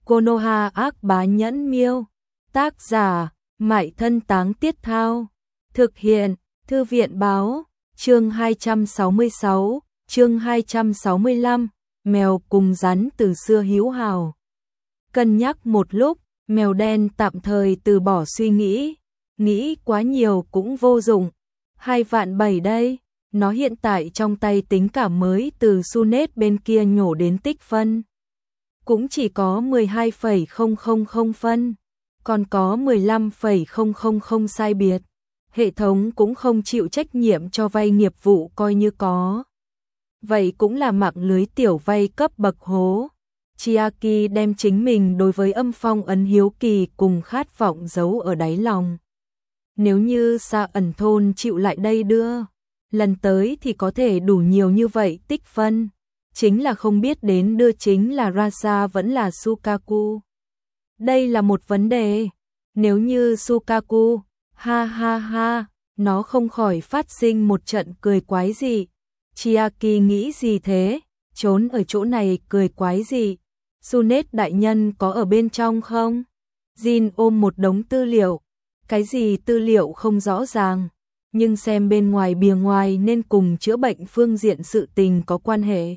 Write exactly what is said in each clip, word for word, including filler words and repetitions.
Konoha ác bá nhẫn miêu. Tác giả, Mại Thân Táng Tiết Thao. Thực hiện, Thư viện báo. Chương hai trăm sáu mươi sáu, chương hai trăm sáu mươi lăm, mèo cùng rắn từ xưa hữu hảo. Cân nhắc một lúc, mèo đen tạm thời từ bỏ suy nghĩ. Nghĩ quá nhiều cũng vô dụng. Hai vạn bảy đây, nó hiện tại trong tay tính cả mới từ Sunet bên kia nhổ đến tích phân. Cũng chỉ có mười hai phẩy không không không phân, còn có mười lăm phẩy không không không sai biệt. Hệ thống cũng không chịu trách nhiệm cho vay nghiệp vụ coi như có. Vậy cũng là mạng lưới tiểu vay cấp bậc hố. Chiaki đem chính mình đối với âm phong ấn hiếu kỳ cùng khát vọng giấu ở đáy lòng. Nếu như Sa Ẩn Thôn chịu lại đây đưa, lần tới thì có thể đủ nhiều như vậy tích phân. Chính là không biết đến đưa chính là Rasa vẫn là Sukaku. Đây là một vấn đề. Nếu như Sukaku, ha ha ha, nó không khỏi phát sinh một trận cười quái dị. Chiaki nghĩ gì thế? Trốn ở chỗ này cười quái dị. Sunet đại nhân có ở bên trong không? Jin ôm một đống tư liệu. Cái gì tư liệu không rõ ràng, nhưng xem bên ngoài bìa ngoài nên cùng chữa bệnh phương diện sự tình có quan hệ.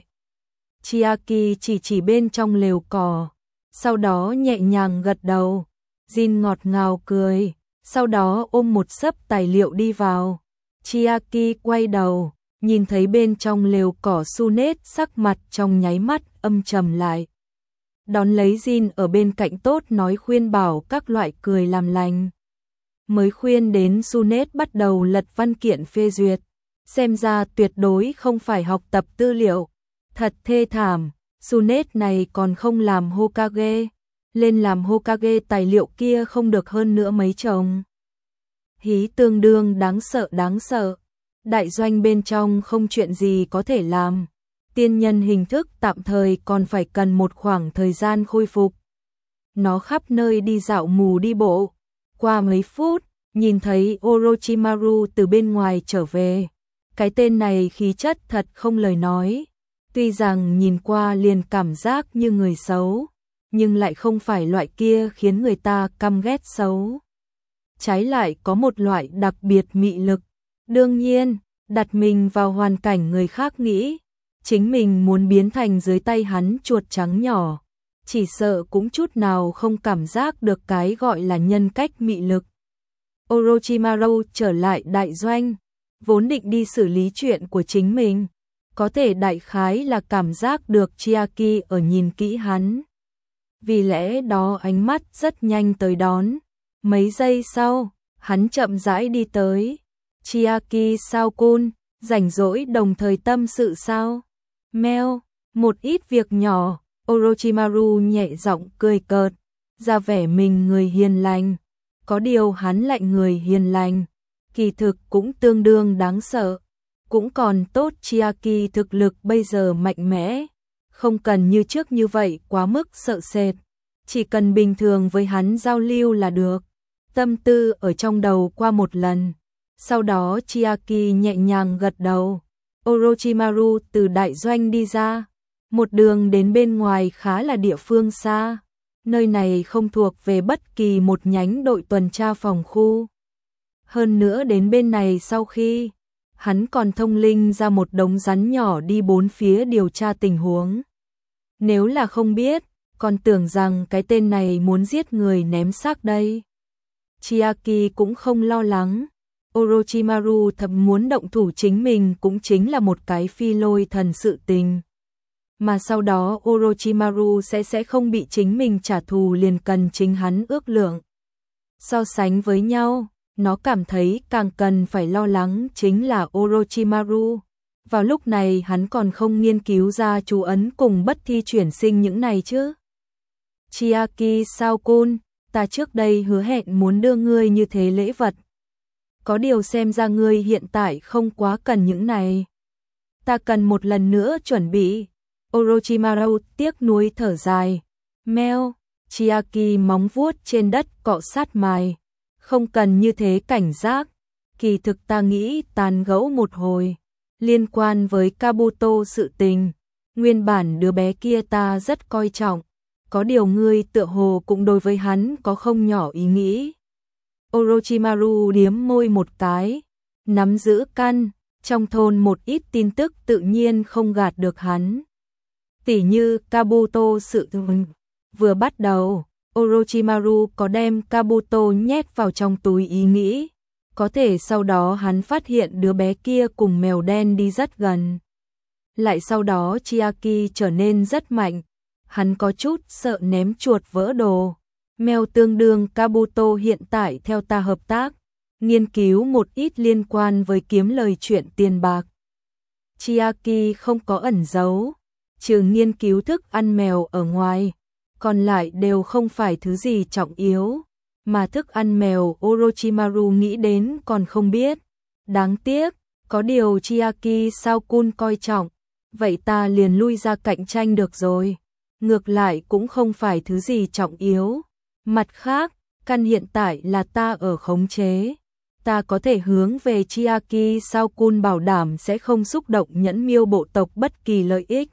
Chiaki chỉ chỉ bên trong lều cỏ, sau đó nhẹ nhàng gật đầu. Jin ngọt ngào cười, sau đó ôm một xấp tài liệu đi vào. Chiaki quay đầu, nhìn thấy bên trong lều cỏ Sunet sắc mặt trong nháy mắt âm trầm lại. Đón lấy Jin ở bên cạnh tốt nói khuyên bảo các loại cười làm lành. Mới khuyên đến Sunet bắt đầu lật văn kiện phê duyệt. Xem ra tuyệt đối không phải học tập tư liệu. Thật thê thảm, Sunet này còn không làm Hokage. Lên làm Hokage tài liệu kia không được hơn nữa mấy chồng. Hí tương đương đáng sợ đáng sợ. Đại doanh bên trong không chuyện gì có thể làm. Tiên nhân hình thức tạm thời còn phải cần một khoảng thời gian khôi phục. Nó khắp nơi đi dạo mù đi bộ. Qua mấy phút, nhìn thấy Orochimaru từ bên ngoài trở về. Cái tên này khí chất thật không lời nói. Tuy rằng nhìn qua liền cảm giác như người xấu, nhưng lại không phải loại kia khiến người ta căm ghét xấu. Trái lại có một loại đặc biệt mị lực. Đương nhiên, đặt mình vào hoàn cảnh người khác nghĩ, chính mình muốn biến thành dưới tay hắn chuột trắng nhỏ. Chỉ sợ cũng chút nào không cảm giác được cái gọi là nhân cách mị lực. Orochimaru trở lại đại doanh, vốn định đi xử lý chuyện của chính mình. Có thể đại khái là cảm giác được Chiaki ở nhìn kỹ hắn. Vì lẽ đó ánh mắt rất nhanh tới đón. Mấy giây sau, hắn chậm rãi đi tới. Chiaki sao cun, rảnh rỗi đồng thời tâm sự sao? Meo, một ít việc nhỏ. Orochimaru nhẹ giọng cười cợt, ra vẻ mình người hiền lành. Có điều hắn lạnh người hiền lành, kỳ thực cũng tương đương đáng sợ. Cũng còn tốt Chiaki thực lực bây giờ mạnh mẽ, không cần như trước như vậy quá mức sợ sệt. Chỉ cần bình thường với hắn giao lưu là được. Tâm tư ở trong đầu qua một lần. Sau đó Chiaki nhẹ nhàng gật đầu. Orochimaru từ đại doanh đi ra. Một đường đến bên ngoài khá là địa phương xa. Nơi này không thuộc về bất kỳ một nhánh đội tuần tra phòng khu. Hơn nữa đến bên này sau khi hắn còn thông linh ra một đống rắn nhỏ đi bốn phía điều tra tình huống. Nếu là không biết, còn tưởng rằng cái tên này muốn giết người ném xác đây. Chiaki cũng không lo lắng. Orochimaru thầm muốn động thủ chính mình cũng chính là một cái phi lôi thần sự tình. Mà sau đó Orochimaru sẽ sẽ không bị chính mình trả thù liền cần chính hắn ước lượng. So sánh với nhau, nó cảm thấy càng cần phải lo lắng chính là Orochimaru. Vào lúc này hắn còn không nghiên cứu ra chú ấn cùng bất thi chuyển sinh những này chứ. Chiaki sao cun, ta trước đây hứa hẹn muốn đưa ngươi như thế lễ vật. Có điều xem ra ngươi hiện tại không quá cần những này. Ta cần một lần nữa chuẩn bị. Orochimaru tiếc nuối thở dài. Meo, Chiaki móng vuốt trên đất cọ sát mài. Không cần như thế cảnh giác. Kỳ thực ta nghĩ tán gẫu một hồi. Liên quan với Kabuto sự tình. Nguyên bản đứa bé kia ta rất coi trọng. có điều ngươi tựa hồ cũng đối với hắn có không nhỏ ý nghĩ. Orochimaru điếm môi một cái, nắm giữ căn, trong thôn một ít tin tức tự nhiên không gạt được hắn. Tỉ như Kabuto sự tình. Vừa bắt đầu, Orochimaru có đem Kabuto nhét vào trong túi ý nghĩ, có thể sau đó hắn phát hiện đứa bé kia cùng mèo đen đi rất gần. Lại sau đó Chiaki trở nên rất mạnh, hắn có chút sợ ném chuột vỡ đồ. Mèo tương đương Kabuto hiện tại theo ta hợp tác, nghiên cứu một ít liên quan với kiếm lời chuyện tiền bạc. Chiaki không có ẩn giấu, trừ nghiên cứu thức ăn mèo ở ngoài, còn lại đều không phải thứ gì trọng yếu, mà thức ăn mèo Orochimaru nghĩ đến còn không biết. Đáng tiếc, có điều Chiaki sao Kun coi trọng, vậy ta liền lui ra cạnh tranh được rồi. Ngược lại cũng không phải thứ gì trọng yếu. Mặt khác, căn hiện tại là ta ở khống chế. Ta có thể hướng về Chiaki sao Kun bảo đảm sẽ không xúc động nhẫn miêu bộ tộc bất kỳ lợi ích.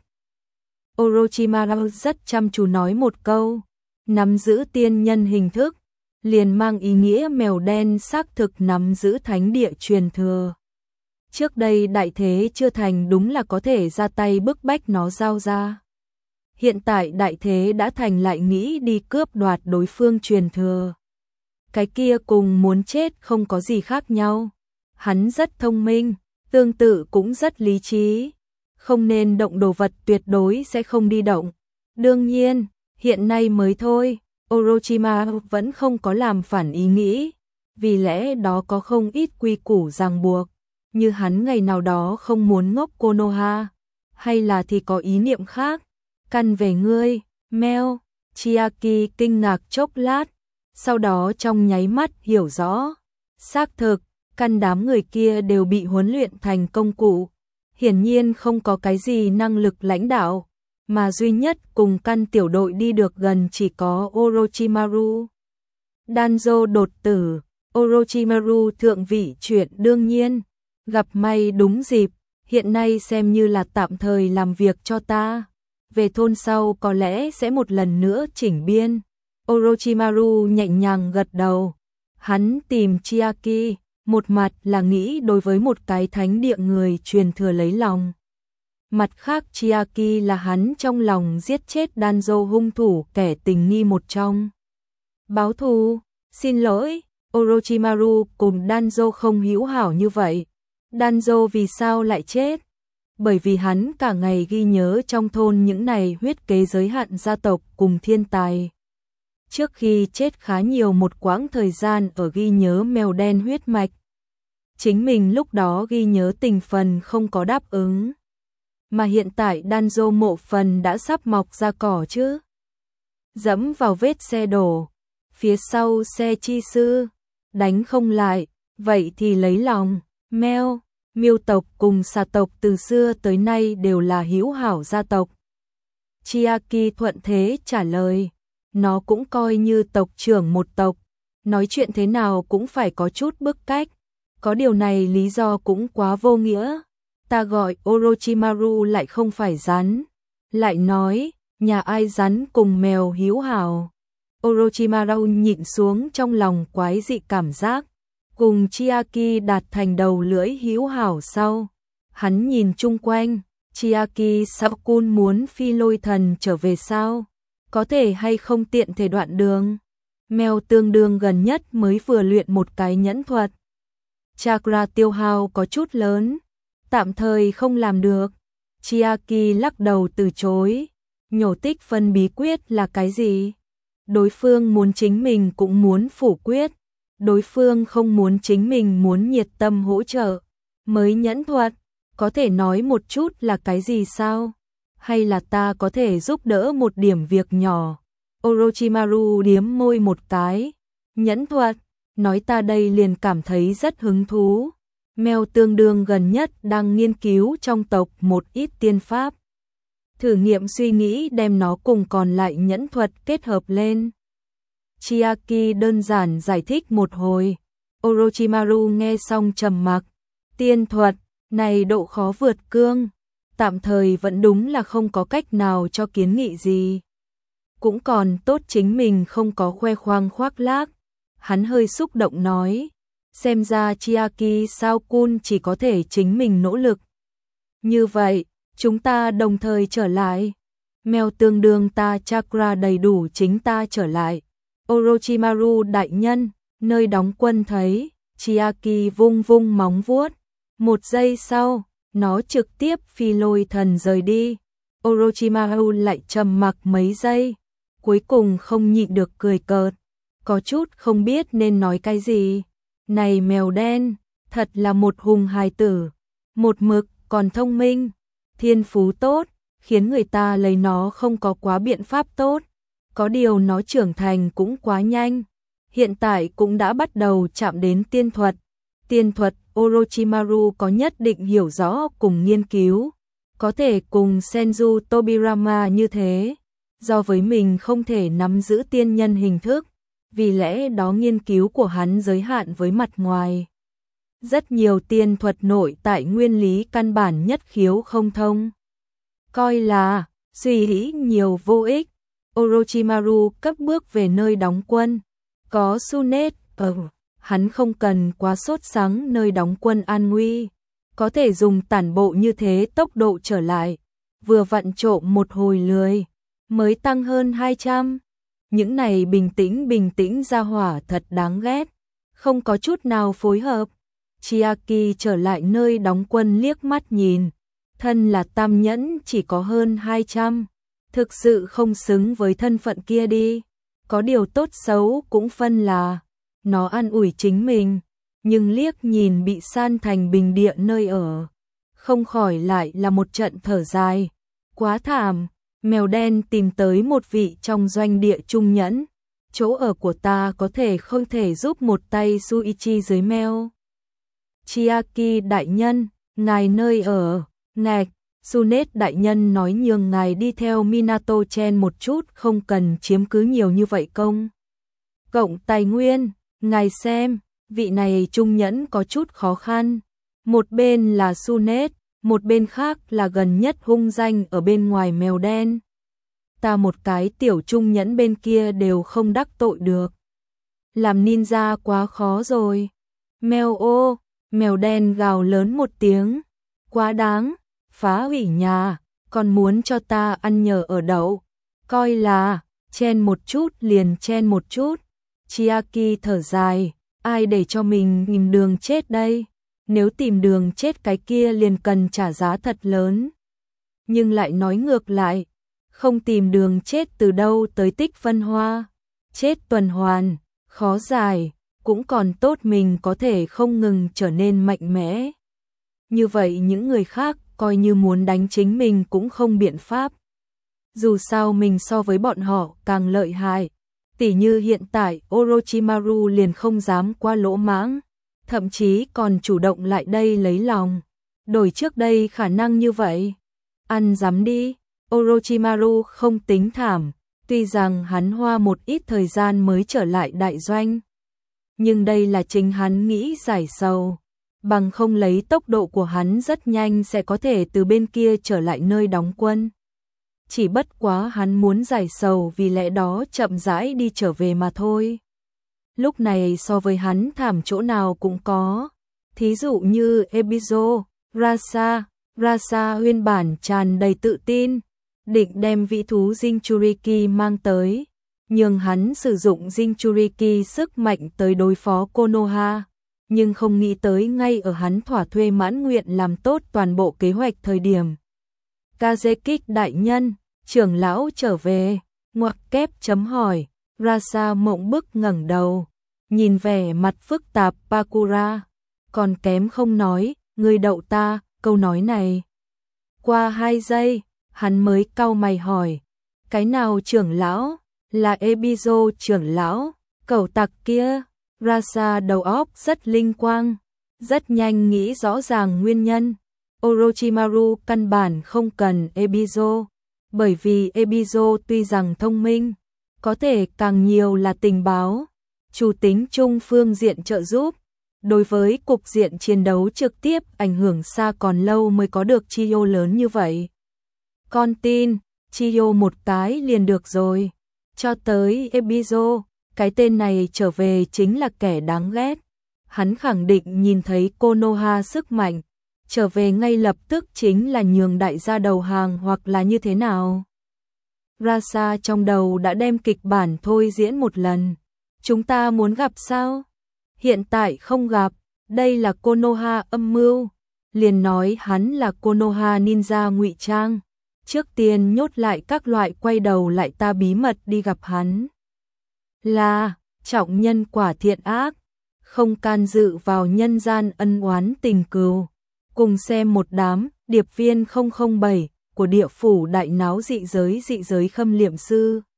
Orochimaru rất chăm chú nói một câu, nắm giữ tiên nhân hình thức, liền mang ý nghĩa mèo đen xác thực nắm giữ thánh địa truyền thừa. Trước đây đại thế chưa thành đúng là có thể ra tay bức bách nó giao ra. Hiện tại đại thế đã thành lại nghĩ đi cướp đoạt đối phương truyền thừa. Cái kia cùng muốn chết không có gì khác nhau. Hắn rất thông minh, tương tự cũng rất lý trí. Không nên động đồ vật tuyệt đối sẽ không đi động. Đương nhiên, hiện nay mới thôi, Orochimaru vẫn không có làm phản ý nghĩ. Vì lẽ đó có không ít quy củ ràng buộc. Như hắn ngày nào đó không muốn ngốc Konoha. Hay là thì có ý niệm khác. Căn về ngươi, Meo, Chiaki kinh ngạc chốc lát, sau đó trong nháy mắt hiểu rõ. Xác thực, căn đám người kia đều bị huấn luyện thành công cụ, hiển nhiên không có cái gì năng lực lãnh đạo, mà duy nhất cùng căn tiểu đội đi được gần chỉ có Orochimaru. Danzo đột tử, Orochimaru thượng vị chuyện đương nhiên, gặp may đúng dịp, hiện nay xem như là tạm thời làm việc cho ta. Về thôn sau có lẽ sẽ một lần nữa chỉnh biên. Orochimaru nhẹ nhàng gật đầu. Hắn tìm Chiaki, một mặt là nghĩ đối với một cái thánh địa người truyền thừa lấy lòng. Mặt khác Chiaki là hắn trong lòng giết chết Danzo hung thủ kẻ tình nghi một trong. Báo thù, xin lỗi, Orochimaru cùng Danzo không hữu hảo như vậy. Danzo vì sao lại chết? Bởi vì hắn cả ngày ghi nhớ trong thôn những này huyết kế giới hạn gia tộc cùng thiên tài. Trước khi chết khá nhiều một quãng thời gian ở ghi nhớ mèo đen huyết mạch. Chính mình lúc đó ghi nhớ tình phần không có đáp ứng. Mà hiện tại Danzo mộ phần đã sắp mọc ra cỏ chứ. Dẫm vào vết xe đổ, phía sau xe chi sư, đánh không lại, vậy thì lấy lòng, Meo. Miêu tộc cùng xà tộc từ xưa tới nay đều là hữu hảo gia tộc. Chiaki thuận thế trả lời, nó cũng coi như tộc trưởng một tộc, nói chuyện thế nào cũng phải có chút bức cách, có điều này lý do cũng quá vô nghĩa. Ta gọi Orochimaru lại không phải rắn, lại nói, nhà ai rắn cùng mèo hữu hảo. Orochimaru nhịn xuống trong lòng quái dị cảm giác. Cùng Chiaki đạt thành đầu lưỡi hữu hảo sau, hắn nhìn chung quanh, Chiaki sao Kun muốn phi lôi thần trở về sao? Có thể hay không tiện thể đoạn đường? Mèo tương đương gần nhất mới vừa luyện một cái nhẫn thuật. Chakra tiêu hao có chút lớn, tạm thời không làm được. Chiaki lắc đầu từ chối, nhổ tích phân bí quyết là cái gì? Đối phương muốn chính mình cũng muốn phủ quyết. Đối phương không muốn chính mình muốn nhiệt tâm hỗ trợ. Mới nhẫn thuật, có thể nói một chút là cái gì sao? Hay là ta có thể giúp đỡ một điểm việc nhỏ? Orochimaru điếm môi một cái. Nhẫn thuật, nói ta đây liền cảm thấy rất hứng thú. Mèo tương đương gần nhất đang nghiên cứu trong tộc một ít tiên pháp. Thử nghiệm suy nghĩ đem nó cùng còn lại nhẫn thuật kết hợp lên. Chiaki đơn giản giải thích một hồi. Orochimaru nghe xong trầm mặc. Tiên thuật, này độ khó vượt cương. Tạm thời vẫn đúng là không có cách nào cho kiến nghị gì. cũng còn tốt chính mình không có khoe khoang khoác lác. Hắn hơi xúc động nói, xem ra Chiaki Sao-kun chỉ có thể chính mình nỗ lực. Như vậy, chúng ta đồng thời trở lại. Mèo tương đương ta chakra đầy đủ chính ta trở lại. Orochimaru đại nhân, nơi đóng quân thấy, Chiaki vung vung móng vuốt. Một giây sau, nó trực tiếp phi lôi thần rời đi. Orochimaru lại trầm mặc mấy giây, cuối cùng không nhịn được cười cợt, có chút không biết nên nói cái gì. Này mèo đen, thật là một hùng hài tử, một mực còn thông minh, thiên phú tốt, khiến người ta lấy nó không có quá biện pháp tốt. Có điều nó trưởng thành cũng quá nhanh, hiện tại cũng đã bắt đầu chạm đến tiên thuật. Tiên thuật Orochimaru có nhất định hiểu rõ cùng nghiên cứu, có thể cùng Senju Tobirama như thế, do với mình không thể nắm giữ tiên nhân hình thức, vì lẽ đó nghiên cứu của hắn giới hạn với mặt ngoài. Rất nhiều tiên thuật nội tại nguyên lý căn bản nhất khiếu không thông, coi là suy nghĩ nhiều vô ích. Orochimaru cất bước về nơi đóng quân, có Tsunade ở, hắn không cần quá sốt sắng nơi đóng quân an nguy, có thể dùng tản bộ như thế tốc độ trở lại, vừa vặn trộm một hồi lười, mới tăng hơn hai trăm. Những này bình tĩnh bình tĩnh ra hỏa thật đáng ghét, không có chút nào phối hợp. Chiaki trở lại nơi đóng quân liếc mắt nhìn, thân là tam nhẫn chỉ có hơn hai trăm, thực sự không xứng với thân phận kia đi. Có điều tốt xấu cũng phân là, nó an ủi chính mình, nhưng liếc nhìn bị san thành bình địa nơi ở, không khỏi lại là một trận thở dài. Quá thảm, mèo đen tìm tới một vị trong doanh địa trung nhẫn, chỗ ở của ta có thể không thể giúp một tay Shuichi dưới meo. Chiaki đại nhân, ngài nơi ở, ngạch, Tsunade đại nhân nói nhường ngài đi theo Minato Chen một chút, không cần chiếm cứ nhiều như vậy công cộng tài nguyên, ngài xem, vị này trung nhẫn có chút khó khăn, một bên là Tsunade, một bên khác là gần nhất hung danh ở bên ngoài mèo đen. Ta một cái tiểu trung nhẫn bên kia đều không đắc tội được, làm ninja quá khó rồi. Mèo ô, mèo đen gào lớn một tiếng, quá đáng, phá hủy nhà, còn muốn cho ta ăn nhờ ở đậu, coi là chen một chút liền chen một chút. Chiaki thở dài, ai để cho mình tìm đường chết đây, nếu tìm đường chết cái kia liền cần trả giá thật lớn. Nhưng lại nói ngược lại, không tìm đường chết từ đâu tới tích phân hoa, chết tuần hoàn, khó giải, cũng còn tốt mình có thể không ngừng trở nên mạnh mẽ. Như vậy những người khác coi như muốn đánh chính mình cũng không biện pháp. Dù sao mình so với bọn họ càng lợi hại, tỉ như hiện tại Orochimaru liền không dám qua lỗ mãng, thậm chí còn chủ động lại đây lấy lòng. Đổi trước đây khả năng như vậy, ăn dám đi. Orochimaru không tính thảm, tuy rằng hắn hoa một ít thời gian mới trở lại đại doanh, nhưng đây là chính hắn nghĩ giải sầu, bằng không lấy tốc độ của hắn rất nhanh sẽ có thể từ bên kia trở lại nơi đóng quân. Chỉ bất quá hắn muốn giải sầu vì lẽ đó chậm rãi đi trở về mà thôi. Lúc này so với hắn thảm chỗ nào cũng có, thí dụ như Ebizo, Rasa, Rasa nguyên bản tràn đầy tự tin, định đem vĩ thú Jinchuriki mang tới, nhưng hắn sử dụng Jinchuriki sức mạnh tới đối phó Konoha, nhưng không nghĩ tới ngay ở hắn thỏa thuê mãn nguyện làm tốt toàn bộ kế hoạch thời điểm. Kazekik đại nhân, trưởng lão trở về, ngoặc kép chấm hỏi, Rasa mộng bức ngẩng đầu, nhìn vẻ mặt phức tạp Pakura, còn kém không nói, ngươi đậu ta, câu nói này. Qua hai giây, hắn mới cau mày hỏi, cái nào trưởng lão, là Ebizo trưởng lão, cẩu tặc kia. Rasa đầu óc rất linh quang, rất nhanh nghĩ rõ ràng nguyên nhân. Orochimaru căn bản không cần Ebizo, bởi vì Ebizo tuy rằng thông minh, có thể càng nhiều là tình báo, chủ tính chung phương diện trợ giúp. Đối với cục diện chiến đấu trực tiếp ảnh hưởng xa còn lâu mới có được Chiyo lớn như vậy. Con tin, Chiyo một cái liền được rồi. Cho tới Ebizo, cái tên này trở về chính là kẻ đáng ghét. Hắn khẳng định nhìn thấy Konoha sức mạnh, trở về ngay lập tức chính là nhường đại gia đầu hàng hoặc là như thế nào. Rasa trong đầu đã đem kịch bản thôi diễn một lần. Chúng ta muốn gặp sao? Hiện tại không gặp, đây là Konoha âm mưu. Liền nói hắn là Konoha ninja ngụy trang. Trước tiên nhốt lại các loại, quay đầu lại ta bí mật đi gặp hắn. Là, trọng nhân quả thiện ác, không can dự vào nhân gian ân oán tình cừu. Cùng xem một đám điệp viên không không bảy của địa phủ đại náo dị giới dị giới khâm liệm sư.